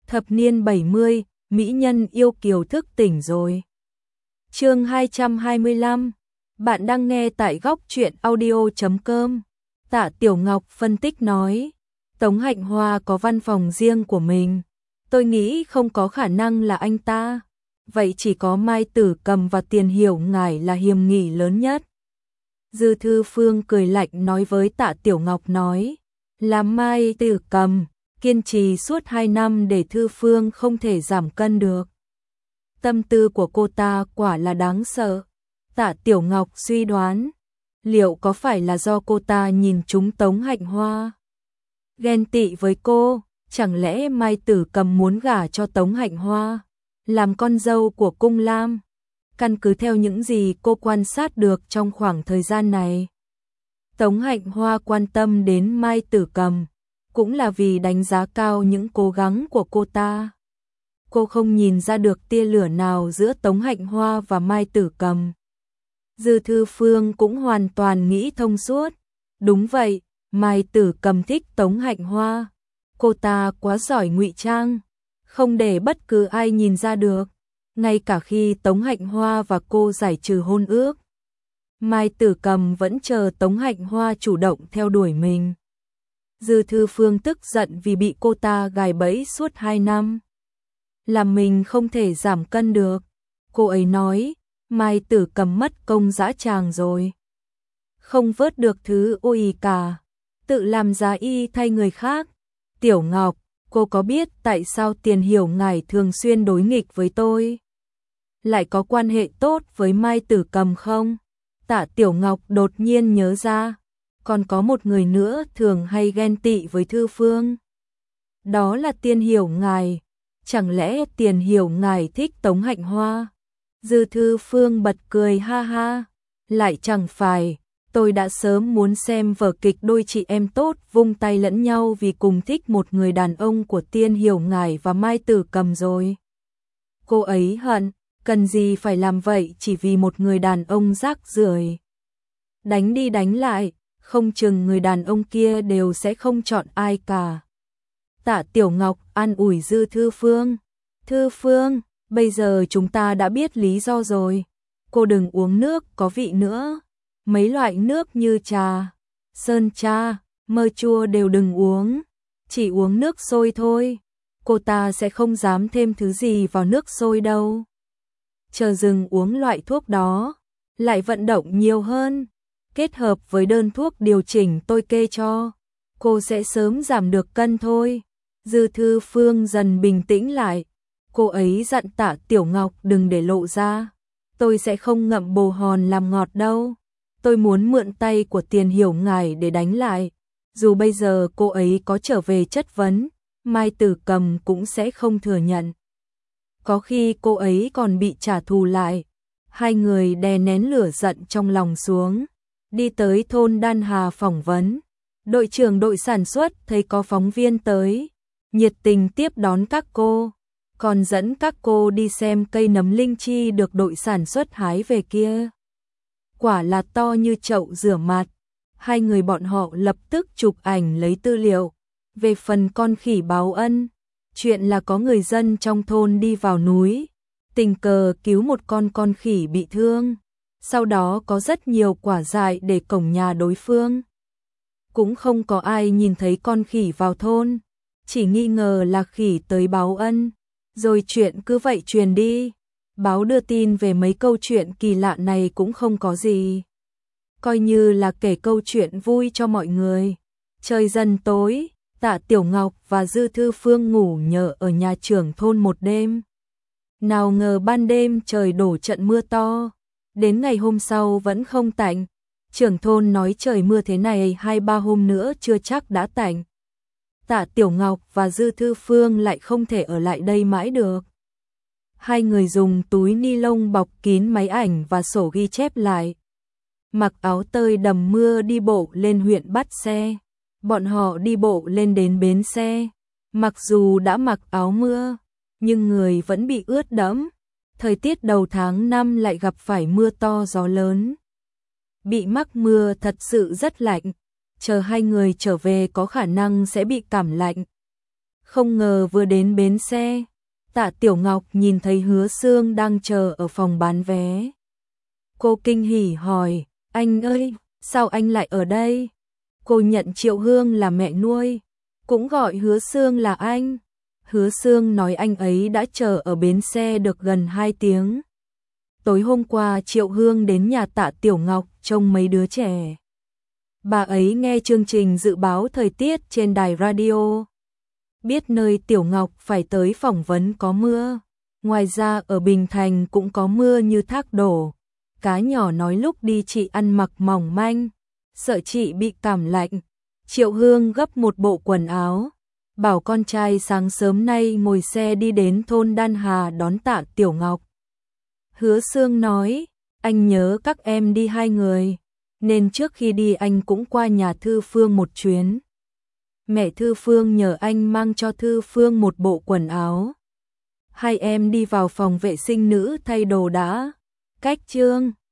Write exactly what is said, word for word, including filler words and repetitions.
Thập niên bảy mươi, mỹ nhân yêu kiều thức tỉnh rồi. Chương hai trăm hai mươi lăm. Bạn đang nghe tại góc truyện audio chấm com. Tạ Tiểu Ngọc phân tích nói, Tống Hạnh Hoa có văn phòng riêng của mình, tôi nghĩ không có khả năng là anh ta. Vậy chỉ có Mai Tử Cầm và Tiền Hiểu Ngải là hiểm nghi lớn nhất. Dư Thư Phương cười lạnh nói với Tạ Tiểu Ngọc nói, là Mai Tử Cầm kiên trì suốt hai năm để Thư Phương không thể giảm cân được. Tâm tư của cô ta quả là đáng sợ. Tạ Tiểu Ngọc suy đoán, liệu có phải là do cô ta nhìn trúng Tống Hạnh Hoa, ghen tị với cô, chẳng lẽ Mai Tử Cầm muốn gả cho Tống Hạnh Hoa, làm con dâu của Cung Lam? Căn cứ theo những gì cô quan sát được trong khoảng thời gian này, Tống Hạnh Hoa quan tâm đến Mai Tử Cầm cũng là vì đánh giá cao những cố gắng của cô ta. Cô không nhìn ra được tia lửa nào giữa Tống Hạnh Hoa và Mai Tử Cầm. Dư Thư Phương cũng hoàn toàn nghĩ thông suốt. Đúng vậy, Mai Tử Cầm thích Tống Hạnh Hoa. Cô ta quá giỏi ngụy trang, không để bất cứ ai nhìn ra được. Ngay cả khi Tống Hạnh Hoa và cô giải trừ hôn ước, Mai Tử Cầm vẫn chờ Tống Hạnh Hoa chủ động theo đuổi mình. Dư Thư Phương tức giận vì bị cô ta gài bẫy suốt hai năm, làm mình không thể giảm cân được. Cô ấy nói, Mai Tử Cầm mất công dã tràng rồi, không vớt được thứ ôi cả, tự làm giá y thay người khác. Tiểu Ngọc, cô có biết tại sao Tiền Hiểu Ngải thường xuyên đối nghịch với tôi, lại có quan hệ tốt với Mai Tử Cầm không? Tạ Tiểu Ngọc đột nhiên nhớ ra, còn có một người nữa thường hay ghen tị với Thư Phương. Đó là Tiền Hiểu Ngải. Chẳng lẽ Tiền Hiểu Ngải thích Tống Hạnh Hoa? Dư Thư Phương bật cười ha ha. Lại chẳng phải, tôi đã sớm muốn xem vở kịch đôi chị em tốt vung tay lẫn nhau vì cùng thích một người đàn ông của Tiền Hiểu Ngải và Mai Tử Cầm rồi. Cô ấy hận, cần gì phải làm vậy chỉ vì một người đàn ông rác rưởi. Đánh đi đánh lại, không chừng người đàn ông kia đều sẽ không chọn ai cả. Tạ Tiểu Ngọc an ủi Dư Thư Phương. Thư Phương, bây giờ chúng ta đã biết lý do rồi. Cô đừng uống nước có vị nữa. Mấy loại nước như trà, sơn cha, mơ chua đều đừng uống. Chỉ uống nước sôi thôi. Cô ta sẽ không dám thêm thứ gì vào nước sôi đâu. Chờ dừng uống loại thuốc đó, lại vận động nhiều hơn, kết hợp với đơn thuốc điều chỉnh tôi kê cho, cô sẽ sớm giảm được cân thôi. Dư Thư Phương dần bình tĩnh lại. Cô ấy dặn Tạ Tiểu Ngọc đừng để lộ ra. Tôi sẽ không ngậm bồ hòn làm ngọt đâu. Tôi muốn mượn tay của Tiền Hiểu Ngải để đánh lại. Dù bây giờ cô ấy có trở về chất vấn, Mai Tử Cầm cũng sẽ không thừa nhận. Có khi cô ấy còn bị trả thù lại. Hai người đè nén lửa giận trong lòng xuống, đi tới thôn Đan Hà phỏng vấn. Đội trưởng đội sản xuất thấy có phóng viên tới, nhiệt tình tiếp đón các cô, còn dẫn các cô đi xem cây nấm linh chi được đội sản xuất hái về kia. Quả là to như chậu rửa mặt. Hai người bọn họ lập tức chụp ảnh lấy tư liệu. Về phần con khỉ báo ân, chuyện là có người dân trong thôn đi vào núi, tình cờ cứu một con con khỉ bị thương. Sau đó có rất nhiều quả dại để cổng nhà đối phương. Cũng không có ai nhìn thấy con khỉ vào thôn, chỉ nghi ngờ là khỉ tới báo ân, rồi chuyện cứ vậy truyền đi. Báo đưa tin về mấy câu chuyện kỳ lạ này cũng không có gì, coi như là kể câu chuyện vui cho mọi người. Trời dần tối, Tạ Tiểu Ngọc và Dư Thư Phương ngủ nhờ ở nhà trưởng thôn một đêm. Nào ngờ ban đêm trời đổ trận mưa to, đến ngày hôm sau vẫn không tạnh. Trưởng thôn nói trời mưa thế này hai ba hôm nữa chưa chắc đã tạnh. Tạ Tiểu Ngọc và Dư Thư Phương lại không thể ở lại đây mãi được. Hai người dùng túi ni lông bọc kín máy ảnh và sổ ghi chép lại. Mặc áo tơi đầm mưa đi bộ lên huyện Bắt Xe. Bọn họ đi bộ lên đến bến xe. Mặc dù đã mặc áo mưa, nhưng người vẫn bị ướt đẫm. Thời tiết đầu tháng năm lại gặp phải mưa to gió lớn. Bị mắc mưa thật sự rất lạnh. Chờ hai người trở về có khả năng sẽ bị cảm lạnh. Không ngờ vừa đến bến xe, Tạ Tiểu Ngọc nhìn thấy Hứa Xương đang chờ ở phòng bán vé. Cô kinh hỉ hỏi, anh ơi, sao anh lại ở đây? Cô nhận Triệu Hương là mẹ nuôi, cũng gọi Hứa Xương là anh. Hứa Xương nói anh ấy đã chờ ở bến xe được gần hai tiếng. Tối hôm qua Triệu Hương đến nhà Tạ Tiểu Ngọc trông mấy đứa trẻ. Bà ấy nghe chương trình dự báo thời tiết trên đài radio. Biết nơi Tiểu Ngọc phải tới phỏng vấn có mưa. Ngoài ra ở Bình Thành cũng có mưa như thác đổ. Cá nhỏ nói lúc đi chị ăn mặc mỏng manh, sợ chị bị cảm lạnh. Triệu Hương gấp một bộ quần áo, bảo con trai sáng sớm nay ngồi xe đi đến thôn Đan Hà đón Tạ Tiểu Ngọc. Hứa Xương nói, anh nhớ các em đi hai người, nên trước khi đi anh cũng qua nhà Thư Phương một chuyến. Mẹ Thư Phương nhờ anh mang cho Thư Phương một bộ quần áo. Hai em đi vào phòng vệ sinh nữ thay đồ đã. Cách Trương